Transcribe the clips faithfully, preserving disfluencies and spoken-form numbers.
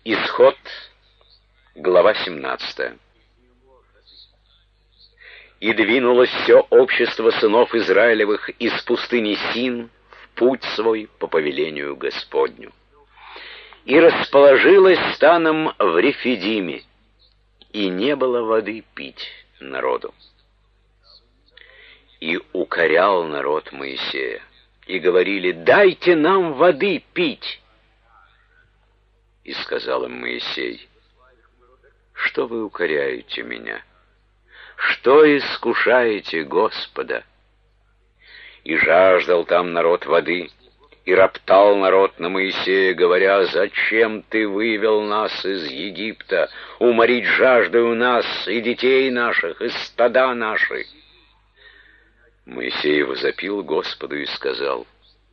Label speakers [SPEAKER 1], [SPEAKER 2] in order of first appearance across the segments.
[SPEAKER 1] Исход, глава семнадцатая. «И двинулось все общество сынов Израилевых из пустыни Син в путь свой по повелению Господню. И расположилось станом в Рефидиме, и не было воды пить народу. И укорял народ Моисея, и говорили: дайте нам воды пить. И сказал им Моисей: что вы укоряете меня? Что искушаете Господа? И жаждал там народ воды, и роптал народ на Моисея, говоря: зачем ты вывел нас из Египта, уморить жаждою нас и детей наших, и стада наши? Моисей возопил Господу и сказал: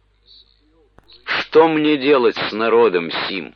[SPEAKER 1] что мне делать с народом сим?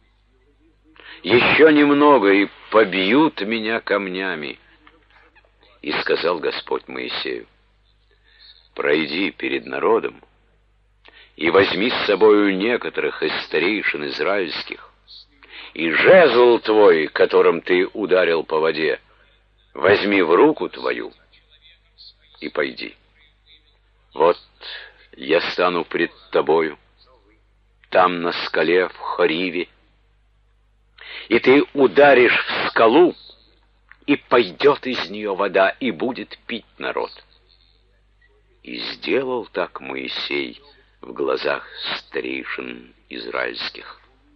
[SPEAKER 1] Еще немного, и побьют меня камнями. И сказал Господь Моисею: пройди перед народом и возьми с собою некоторых из старейшин израильских, и жезл твой, которым ты ударил по воде, возьми в руку твою и пойди. Вот я стану пред тобою, там на скале в Хориве, и ты ударишь в скалу, и пойдет из нее вода, и будет пить народ. И сделал так Моисей в глазах старейшин израильских.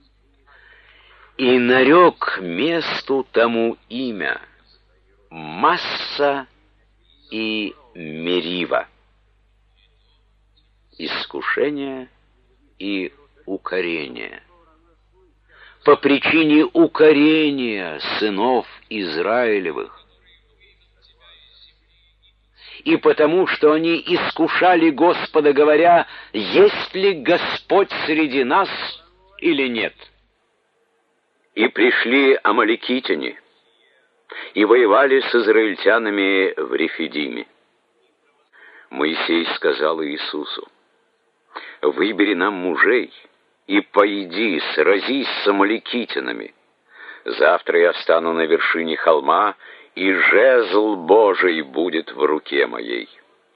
[SPEAKER 1] И нарек месту тому имя Масса и Мерива, искушение и укорение, по причине укорения сынов Израилевых, и потому, что они искушали Господа, говоря: есть ли Господь среди нас или нет? И пришли амаликитяне, и воевали с израильтянами в Рефидиме. Моисей сказал Иисусу: выбери нам мужей, и пойди, сразись с амаликитянами. Завтра я стану на вершине холма, и жезл Божий будет в руке моей.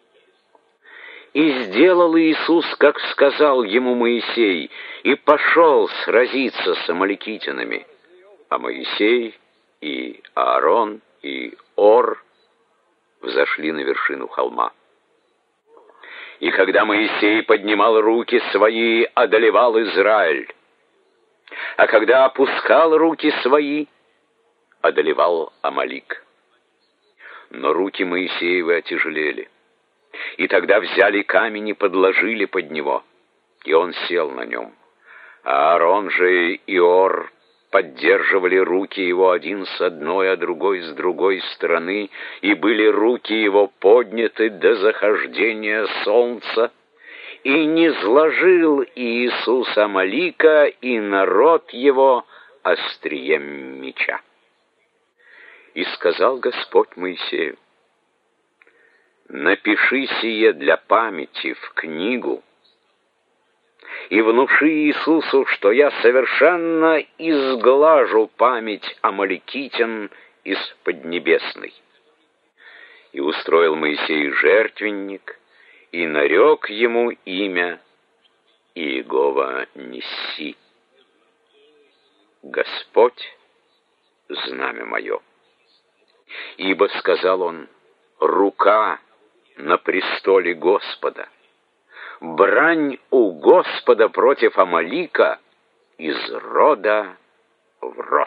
[SPEAKER 1] И сделал Иисус, как сказал ему Моисей, и пошел сразиться с амаликитянами. А Моисей и Аарон и Ор взошли на вершину холма. И когда Моисей поднимал руки свои, одолевал Израиль, а когда опускал руки свои, одолевал Амалик. Но руки Моисеевы отяжелели, и тогда взяли камень и подложили под него, и он сел на нем. А Аарон же и Ор поддерживали руки его один с одной, а другой с другой стороны, и были руки его подняты до захождения солнца, и не сложил Иисус Амалика и народ его острием меча. И сказал Господь Моисею: напиши сие для памяти в книгу, и внуши Иисусу, что я совершенно изглажу память амаликитян из Поднебесной. И устроил Моисей жертвенник, и нарек ему имя Иегова Нисси, Господь — знамя мое. Ибо, сказал он, рука на престоле Господа, брань у Господа против Амалика из рода в род.